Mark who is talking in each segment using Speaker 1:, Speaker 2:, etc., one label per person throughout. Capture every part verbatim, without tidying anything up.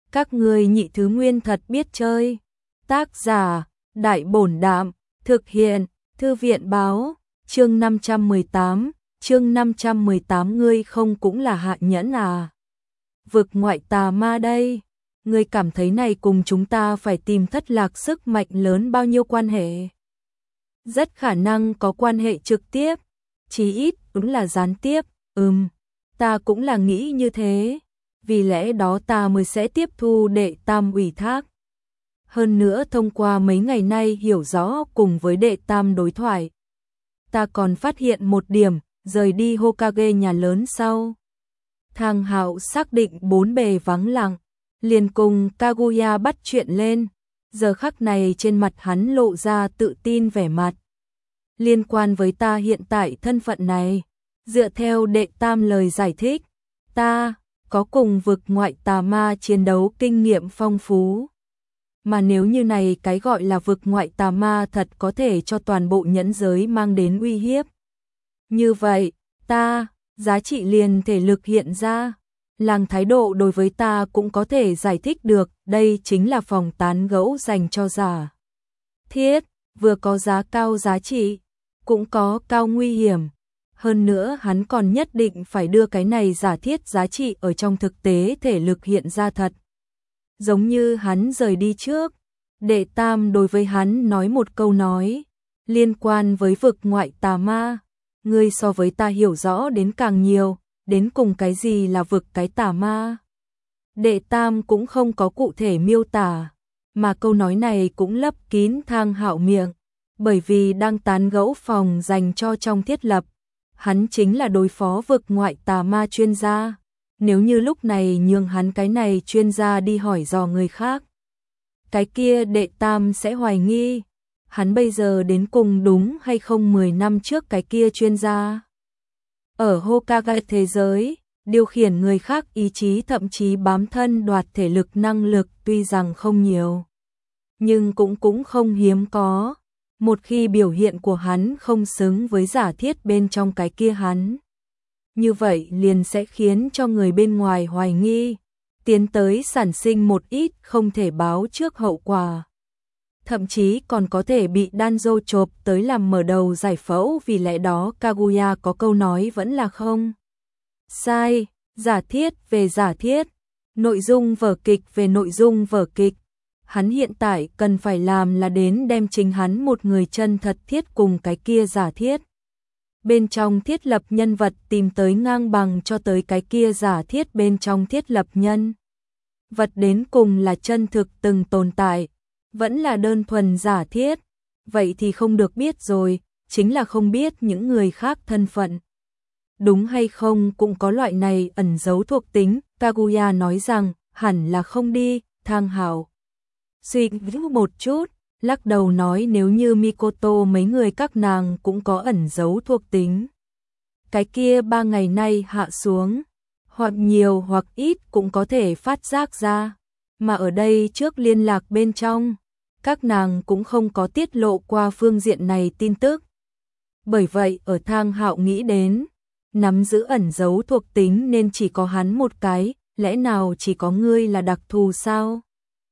Speaker 1: Các ngươi nhị thứ nguyên thật biết chơi. Tác giả, Đại Bổn Đạm, thực hiện, Thư viện Báo, chương năm trăm mười tám, chương năm trăm mười tám ngươi không cũng là hạ nhẫn à? Vực ngoại tà ma đây, ngươi cảm thấy này cùng chúng ta phải tìm thất lạc sức mạnh lớn bao nhiêu quan hệ? Rất khả năng có quan hệ trực tiếp, chí ít đúng là gián tiếp, ừm, ta cũng là nghĩ như thế, vì lẽ đó ta mới sẽ tiếp thu đệ tam ủy thác. Hơn nữa thông qua mấy ngày nay hiểu rõ cùng với đệ tam đối thoại, ta còn phát hiện một điểm, rời đi Hokage nhà lớn sau. Thang Hạo xác định bốn bề vắng lặng, liền cùng Kaguya bắt chuyện lên, giờ khắc này trên mặt hắn lộ ra tự tin vẻ mặt. Liên quan với ta hiện tại thân phận này, dựa theo đệ tam lời giải thích, ta có cùng vực ngoại tà ma chiến đấu kinh nghiệm phong phú. Mà nếu như này cái gọi là vực ngoại tà ma thật có thể cho toàn bộ nhẫn giới mang đến uy hiếp. Như vậy, ta, giá trị liền thể lực hiện ra, làng thái độ đối với ta cũng có thể giải thích được, đây chính là phòng tán gẫu dành cho giả thiết, vừa có giá cao giá trị, cũng có cao nguy hiểm. Hơn nữa hắn còn nhất định phải đưa cái này giả thiết giá trị ở trong thực tế thể lực hiện ra thật. Giống như hắn rời đi trước, đệ tam đối với hắn nói một câu nói, liên quan với vực ngoại tà ma, ngươi so với ta hiểu rõ đến càng nhiều, đến cùng cái gì là vực cái tà ma. Đệ tam cũng không có cụ thể miêu tả, mà câu nói này cũng lấp kín Thang Hạo miệng, bởi vì đang tán gẫu phòng dành cho trong thiết lập, hắn chính là đối phó vực ngoại tà ma chuyên gia. Nếu như lúc này nhường hắn cái này chuyên gia đi hỏi dò người khác, cái kia đệ tam sẽ hoài nghi, hắn bây giờ đến cùng đúng hay không mười năm trước cái kia chuyên gia. Ở Hokage thế giới, điều khiển người khác ý chí thậm chí bám thân đoạt thể lực năng lực tuy rằng không nhiều, nhưng cũng cũng không hiếm có. Một khi biểu hiện của hắn không xứng với giả thiết bên trong cái kia hắn, như vậy liền sẽ khiến cho người bên ngoài hoài nghi, tiến tới sản sinh một ít không thể báo trước hậu quả. Thậm chí còn có thể bị Danzo chộp tới làm mở đầu giải phẫu, vì lẽ đó Kaguya có câu nói vẫn là không sai, giả thiết về giả thiết, nội dung vở kịch về nội dung vở kịch. Hắn hiện tại cần phải làm là đến đem chính hắn một người chân thật thiết cùng cái kia giả thiết. Bên trong thiết lập nhân vật tìm tới ngang bằng cho tới cái kia giả thiết bên trong thiết lập nhân vật đến cùng là chân thực từng tồn tại, vẫn là đơn thuần giả thiết. Vậy thì không được biết rồi, chính là không biết những người khác thân phận. Đúng hay không cũng có loại này ẩn giấu thuộc tính, Kaguya nói rằng hẳn là không đi. Thang Hạo suy nghĩ một chút, lắc đầu nói nếu như Mikoto mấy người các nàng cũng có ẩn giấu thuộc tính, cái kia ba ngày nay hạ xuống, hoặc nhiều hoặc ít cũng có thể phát giác ra, mà ở đây trước liên lạc bên trong, các nàng cũng không có tiết lộ qua phương diện này tin tức. Bởi vậy ở Thang Hạo nghĩ đến, nắm giữ ẩn giấu thuộc tính nên chỉ có hắn một cái, lẽ nào chỉ có ngươi là đặc thù sao?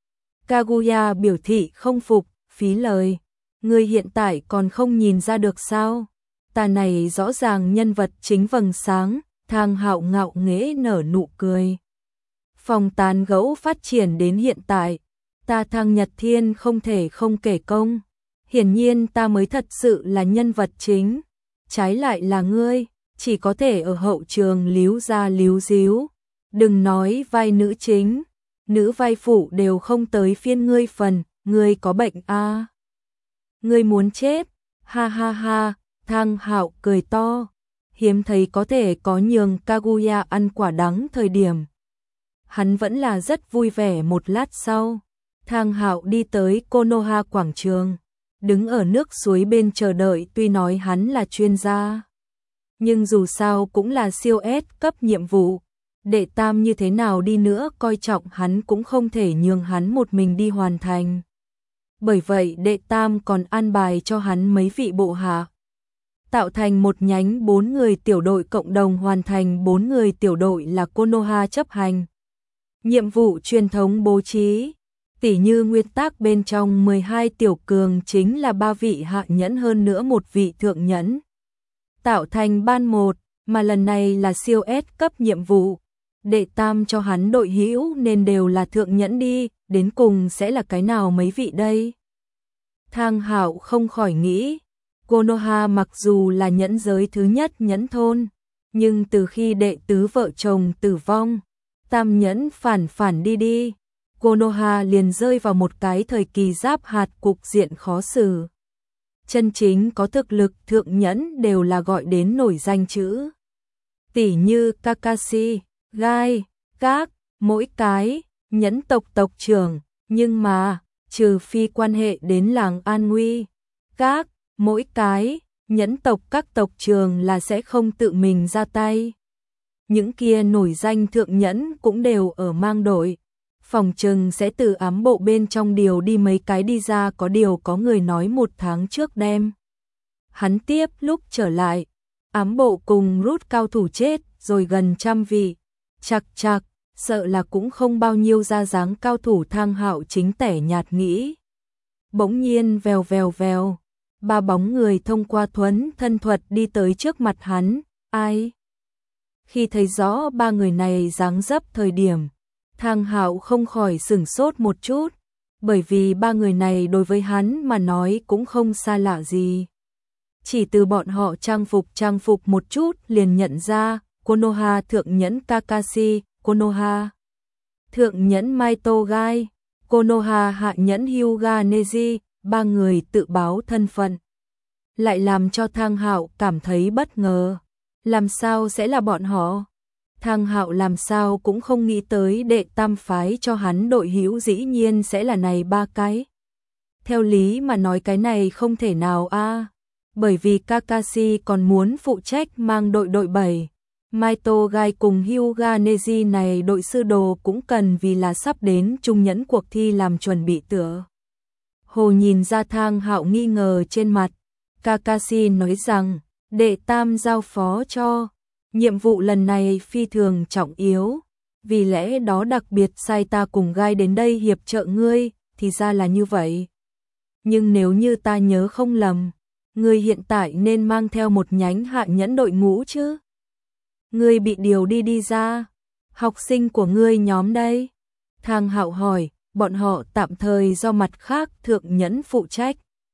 Speaker 1: Kaguya biểu thị không phục, phí lời, ngươi hiện tại còn không nhìn ra được sao? Ta này rõ ràng nhân vật chính vầng sáng. Thang Hạo ngạo nghễ nở nụ cười. Phòng tán gẫu phát triển đến hiện tại, ta Thang Nhật Thiên không thể không kể công. Hiển nhiên ta mới thật sự là nhân vật chính, trái lại là ngươi, chỉ có thể ở hậu trường líu ra líu díu. Đừng nói vai nữ chính, nữ vai phụ đều không tới phiên ngươi phần, ngươi có bệnh a? À? Ngươi muốn chết? Ha ha ha, Thang Hạo cười to, hiếm thấy có thể có nhường Kaguya ăn quả đắng thời điểm. Hắn vẫn là rất vui vẻ. Một lát sau, Thang Hạo đi tới Konoha quảng trường, đứng ở nước suối bên chờ đợi. Tuy nói hắn là chuyên gia, nhưng dù sao cũng là siêu S cấp nhiệm vụ, đệ tam như thế nào đi nữa coi trọng hắn cũng không thể nhường hắn một mình đi hoàn thành. Bởi vậy đệ tam còn an bài cho hắn mấy vị bộ hạ, tạo thành một nhánh bốn người tiểu đội cộng đồng hoàn thành. Bốn người tiểu đội là Konoha chấp hành Nhiệm vụ truyền thống bố trí, tỉ như nguyên tắc bên trong mười hai tiểu cường chính là ba vị hạ nhẫn hơn nữa một vị thượng nhẫn. Tạo thành ban một, mà lần này là siêu S cấp nhiệm vụ. Đệ tam cho hắn đội hữu nên đều là thượng nhẫn đi, đến cùng sẽ là cái nào mấy vị đây? Thang Hạo không khỏi nghĩ, Konoha mặc dù là nhẫn giới thứ nhất nhẫn thôn, nhưng từ khi đệ tứ vợ chồng tử vong, tam nhẫn phản phản đi đi, Konoha liền rơi vào một cái thời kỳ giáp hạt cục diện khó xử. Chân chính có thực lực thượng nhẫn đều là gọi đến nổi danh chữ. Tỉ như Kakashi, Gai, các, mỗi cái, nhẫn tộc tộc trưởng, nhưng mà, trừ phi quan hệ đến làng An Nguy, các, mỗi cái, nhẫn tộc các tộc trưởng là sẽ không tự mình ra tay. Những kia nổi danh thượng nhẫn cũng đều ở mang đội, phòng trừng sẽ từ ám bộ bên trong điều đi mấy cái đi ra, có điều có người nói một tháng trước đem. Hắn tiếp lúc trở lại, ám bộ cùng rút cao thủ chết rồi gần trăm vị, chặt chặt, sợ là cũng không bao nhiêu ra dáng cao thủ. Thang Hạo chính tẻ nhạt nghĩ. Bỗng nhiên vèo vèo vèo, ba bóng người thông qua thuấn thân thuật đi tới trước mặt hắn, ai? Khi thấy rõ ba người này dáng dấp thời điểm, Thang Hạo không khỏi sửng sốt một chút, bởi vì ba người này đối với hắn mà nói cũng không xa lạ gì. Chỉ từ bọn họ trang phục trang phục một chút liền nhận ra, Konoha thượng nhẫn Kakashi, Konoha thượng nhẫn Maito Gai, Konoha hạ nhẫn Hyuga Neji, ba người tự báo thân phận. Lại làm cho Thang Hạo cảm thấy bất ngờ, làm sao sẽ là bọn họ? Thang Hạo làm sao cũng không nghĩ tới đệ tam phái cho hắn đội hữu dĩ nhiên sẽ là này ba cái. Theo lý mà nói cái này không thể nào a, bởi vì Kakashi còn muốn phụ trách mang đội đội bảy. Maito Gai cùng Hyuga Neji này đội sư đồ cũng cần vì là sắp đến trung nhẫn cuộc thi làm chuẩn bị tựa. Hồ nhìn ra Thang Hạo nghi ngờ trên mặt, Kakashi nói rằng, đệ tam giao phó cho, nhiệm vụ lần này phi thường trọng yếu, vì lẽ đó đặc biệt sai ta cùng Gai đến đây hiệp trợ ngươi, thì ra là như vậy. Nhưng nếu như ta nhớ không lầm, ngươi hiện tại nên mang theo một nhánh hạ nhẫn đội ngũ chứ? Ngươi bị điều đi đi ra, học sinh của ngươi nhóm đây? Thang Hạo hỏi, bọn họ tạm thời do mặt khác thượng nhẫn phụ trách.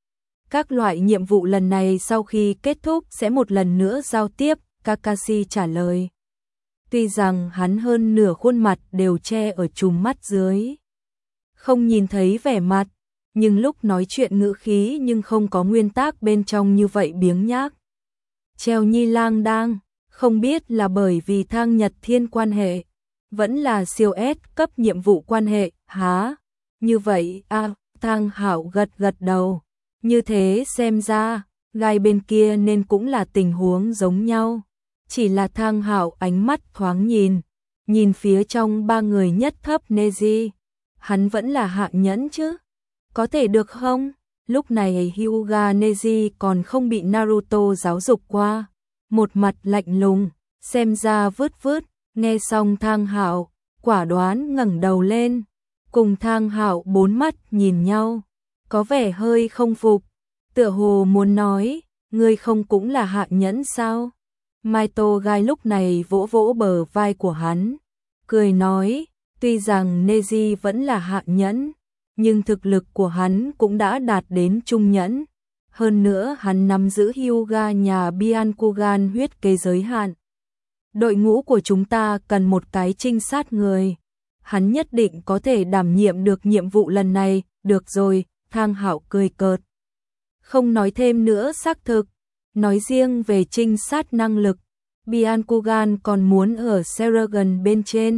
Speaker 1: Các loại nhiệm vụ lần này sau khi kết thúc sẽ một lần nữa giao tiếp, Kakashi trả lời. Tuy rằng hắn hơn nửa khuôn mặt đều che ở trùm mắt dưới, không nhìn thấy vẻ mặt, nhưng lúc nói chuyện ngữ khí nhưng không có nguyên tắc bên trong như vậy biếng nhác. Treo nhi lang đang, không biết là bởi vì Thang Nhật Thiên quan hệ, vẫn là siêu S cấp nhiệm vụ quan hệ, há? Như vậy, à, Thang Hạo gật gật đầu. Như thế xem ra, Gai bên kia nên cũng là tình huống giống nhau. Chỉ là Thang Hạo ánh mắt thoáng nhìn, nhìn phía trong ba người nhất thấp Neji. Hắn vẫn là hạ nhẫn chứ? Có thể được không? Lúc này Hyuga Neji còn không bị Naruto giáo dục qua. Một mặt lạnh lùng, xem ra vứt vứt, nghe xong Thang Hạo, quả đoán ngẩng đầu lên. Cùng Thang Hạo bốn mắt nhìn nhau, có vẻ hơi không phục, tựa hồ muốn nói, ngươi không cũng là hạ nhẫn sao? Maito Gai lúc này vỗ vỗ bờ vai của hắn, cười nói, tuy rằng Neji vẫn là hạ nhẫn, nhưng thực lực của hắn cũng đã đạt đến trung nhẫn. Hơn nữa hắn nắm giữ Hyuga nhà Byakugan huyết kế giới hạn. Đội ngũ của chúng ta cần một cái trinh sát người. Hắn nhất định có thể đảm nhiệm được nhiệm vụ lần này. Được rồi, Thang Hạo cười cợt. Không nói thêm nữa xác thực. Nói riêng về trinh sát năng lực, Byakugan còn muốn ở Seragon bên trên.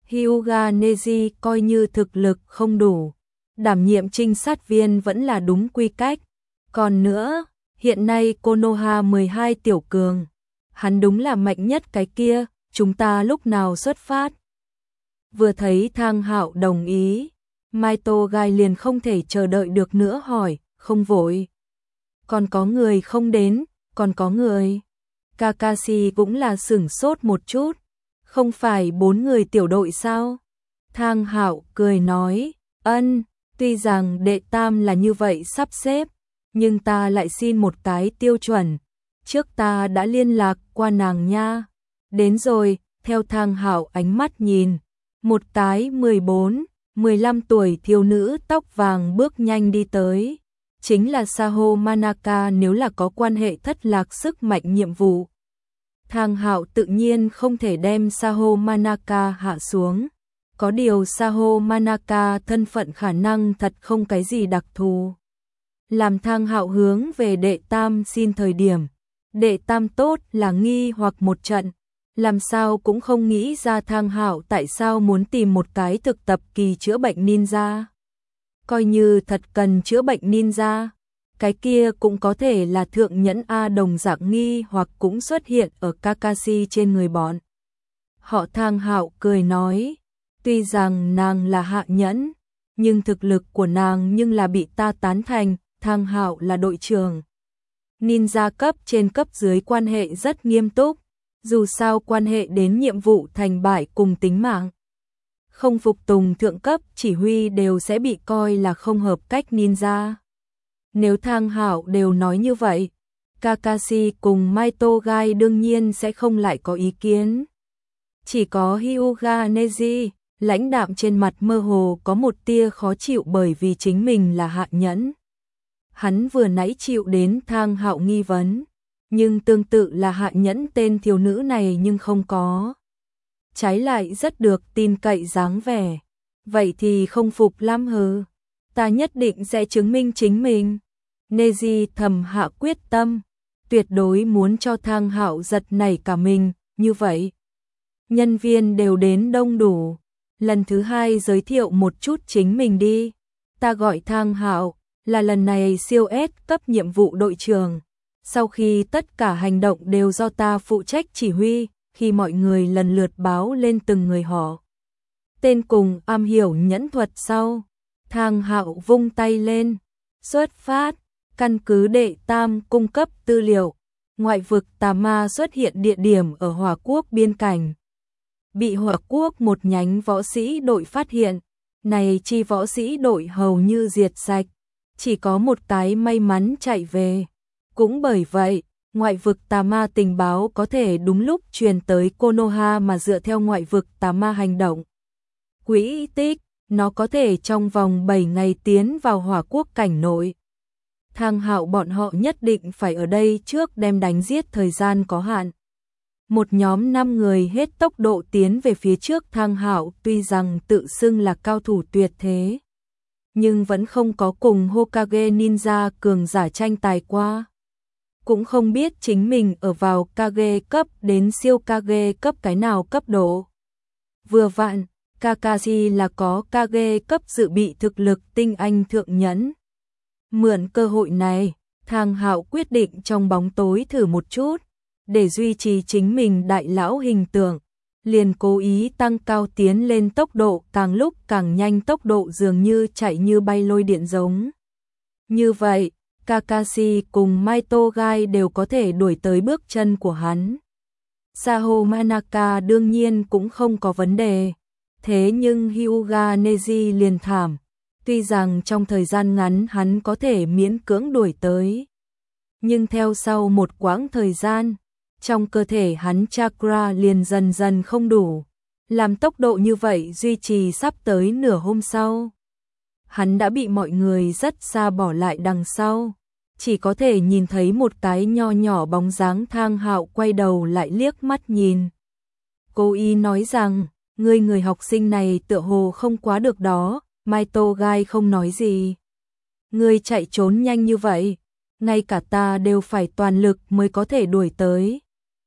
Speaker 1: Hyuga Neji coi như thực lực không đủ, đảm nhiệm trinh sát viên vẫn là đúng quy cách. Còn nữa, hiện nay Konoha mười hai tiểu cường, hắn đúng là mạnh nhất cái kia, chúng ta lúc nào xuất phát? Vừa thấy Thang Hạo đồng ý, Maito Gai liền không thể chờ đợi được nữa hỏi, không vội. Còn có người không đến, còn có người. Kakashi cũng là sửng sốt một chút, không phải bốn người tiểu đội sao? Thang Hạo cười nói, ân, tuy rằng đệ tam là như vậy sắp xếp, nhưng ta lại xin một cái tiêu chuẩn. Trước ta đã liên lạc qua nàng nha. Đến rồi, theo Thang Hạo ánh mắt nhìn, một cái mười bốn, mười lăm tuổi thiếu nữ tóc vàng bước nhanh đi tới. Chính là Saho Manaka nếu là có quan hệ thất lạc sức mạnh nhiệm vụ. Thang Hạo tự nhiên không thể đem Saho Manaka hạ xuống. Có điều Saho Manaka thân phận khả năng thật không cái gì đặc thù. Làm Thang Hạo hướng về đệ tam xin thời điểm. Đệ tam tốt là nghi hoặc một trận. Làm sao cũng không nghĩ ra Thang Hạo tại sao muốn tìm một cái thực tập kỳ chữa bệnh ninja. Coi như thật cần chữa bệnh ninja, cái kia cũng có thể là thượng nhẫn A đồng dạng nghi hoặc cũng xuất hiện ở Kakashi trên người bọn. Họ. Thang Hạo cười nói, tuy rằng nàng là hạ nhẫn, nhưng thực lực của nàng nhưng là bị ta tán thành. Thang Hạo là đội trưởng. Ninja cấp trên cấp dưới quan hệ rất nghiêm túc, dù sao quan hệ đến nhiệm vụ thành bại cùng tính mạng. Không phục tùng thượng cấp chỉ huy đều sẽ bị coi là không hợp cách ninja. Nếu Thang Hạo đều nói như vậy, Kakashi cùng Maito Gai đương nhiên sẽ không lại có ý kiến. Chỉ có Hyuga Neji, lãnh đạm trên mặt mơ hồ có một tia khó chịu bởi vì chính mình là hạ nhẫn. Hắn vừa nãy chịu đến Thang Hạo nghi vấn, nhưng tương tự là hạ nhẫn tên thiếu nữ này nhưng không có. Trái lại rất được tin cậy dáng vẻ. Vậy thì không phục lắm hừ. Ta nhất định sẽ chứng minh chính mình. Neji thầm hạ quyết tâm, tuyệt đối muốn cho Thang Hạo giật nảy cả mình, như vậy. Nhân viên đều đến đông đủ. Lần thứ hai giới thiệu một chút chính mình đi. Ta gọi Thang Hạo, là lần này siêu S cấp nhiệm vụ đội trưởng. Sau khi tất cả hành động đều do ta phụ trách chỉ huy, khi mọi người lần lượt báo lên từng người họ. Tên cùng am hiểu nhẫn thuật sau. Thang Hạo vung tay lên. Xuất phát, căn cứ đệ tam cung cấp tư liệu. Ngoại vực tà ma xuất hiện địa điểm ở Hỏa Quốc biên cảnh. Bị Hỏa Quốc một nhánh võ sĩ đội phát hiện. Này chi võ sĩ đội hầu như diệt sạch. Chỉ có một cái may mắn chạy về. Cũng bởi vậy, ngoại vực tà ma tình báo có thể đúng lúc truyền tới Konoha mà dựa theo ngoại vực tà ma hành động. Quỹ tích, nó có thể trong vòng bảy ngày tiến vào Hỏa Quốc cảnh nội. Thang Hạo bọn họ nhất định phải ở đây trước đem đánh giết thời gian có hạn. Một nhóm năm người hết tốc độ tiến về phía trước. Thang Hạo tuy rằng tự xưng là cao thủ tuyệt thế, nhưng vẫn không có cùng Hokage ninja cường giả tranh tài qua. Cũng không biết chính mình ở vào Kage cấp đến siêu Kage cấp cái nào cấp độ. Vừa vặn, Kakashi là có Kage cấp dự bị thực lực tinh anh thượng nhẫn. Mượn cơ hội này, Thang Hạo quyết định trong bóng tối thử một chút, để duy trì chính mình đại lão hình tượng, liền cố ý tăng cao tiến lên tốc độ, càng lúc càng nhanh, tốc độ dường như chạy như bay lôi điện giống. Như vậy, Kakashi cùng Maito Gai đều có thể đuổi tới bước chân của hắn. Saho Manaka đương nhiên cũng không có vấn đề, thế nhưng Hyuga Neji liền thảm. Tuy rằng trong thời gian ngắn hắn có thể miễn cưỡng đuổi tới, nhưng theo sau một quãng thời gian, trong cơ thể hắn chakra liền dần dần không đủ, làm tốc độ như vậy duy trì sắp tới nửa hôm sau. Hắn đã bị mọi người rất xa bỏ lại đằng sau, chỉ có thể nhìn thấy một cái nho nhỏ bóng dáng. Thang Hạo quay đầu lại liếc mắt nhìn. Cô y nói rằng, ngươi người học sinh này tựa hồ không quá được đó. Maito Gai không nói gì. Ngươi chạy trốn nhanh như vậy, ngay cả ta đều phải toàn lực mới có thể đuổi tới.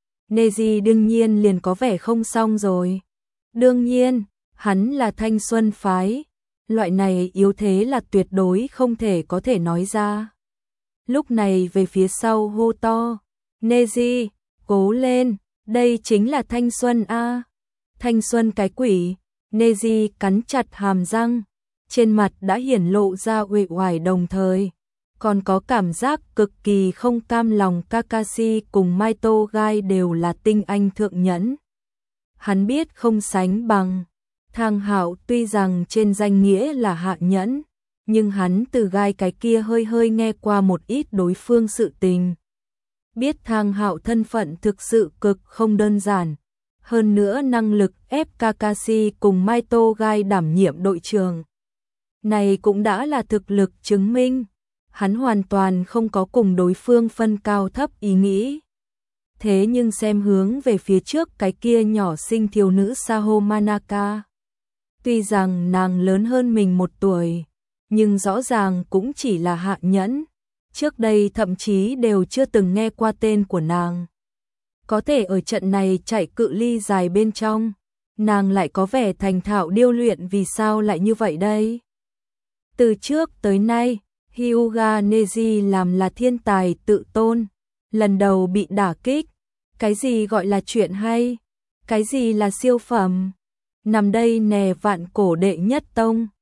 Speaker 1: Neji đương nhiên liền có vẻ không xong rồi. Đương nhiên, hắn là thanh xuân phái, loại này yếu thế là tuyệt đối không thể có thể nói ra. Lúc này về phía sau hô to, Neji, cố lên, đây chính là thanh xuân a. Thanh xuân cái quỷ. Neji cắn chặt hàm răng, trên mặt đã hiển lộ ra uể oải, đồng thời còn có cảm giác cực kỳ không cam lòng. Kakashi cùng Maito Gai đều là tinh anh thượng nhẫn, hắn biết không sánh bằng, Thang Hạo tuy rằng trên danh nghĩa là hạ nhẫn, nhưng hắn từ gai cái kia hơi hơi nghe qua một ít đối phương sự tình. Biết Thang Hạo thân phận thực sự cực không đơn giản, hơn nữa năng lực ép Kakashi cùng Maito gai đảm nhiệm đội trưởng. Này cũng đã là thực lực chứng minh, hắn hoàn toàn không có cùng đối phương phân cao thấp ý nghĩ. Thế nhưng xem hướng về phía trước cái kia nhỏ xinh thiếu nữ Saho Manaka. Tuy rằng nàng lớn hơn mình một tuổi, nhưng rõ ràng cũng chỉ là hạ nhẫn. Trước đây thậm chí đều chưa từng nghe qua tên của nàng. Có thể ở trận này chạy cự ly dài bên trong, nàng lại có vẻ thành thạo điêu luyện, vì sao lại như vậy đây? Từ trước tới nay, Hyuga Neji làm là thiên tài tự tôn, lần đầu bị đả kích. Cái gì gọi là chuyện hay? Cái gì là siêu phẩm? Nằm đây nè vạn cổ đệ nhất tông,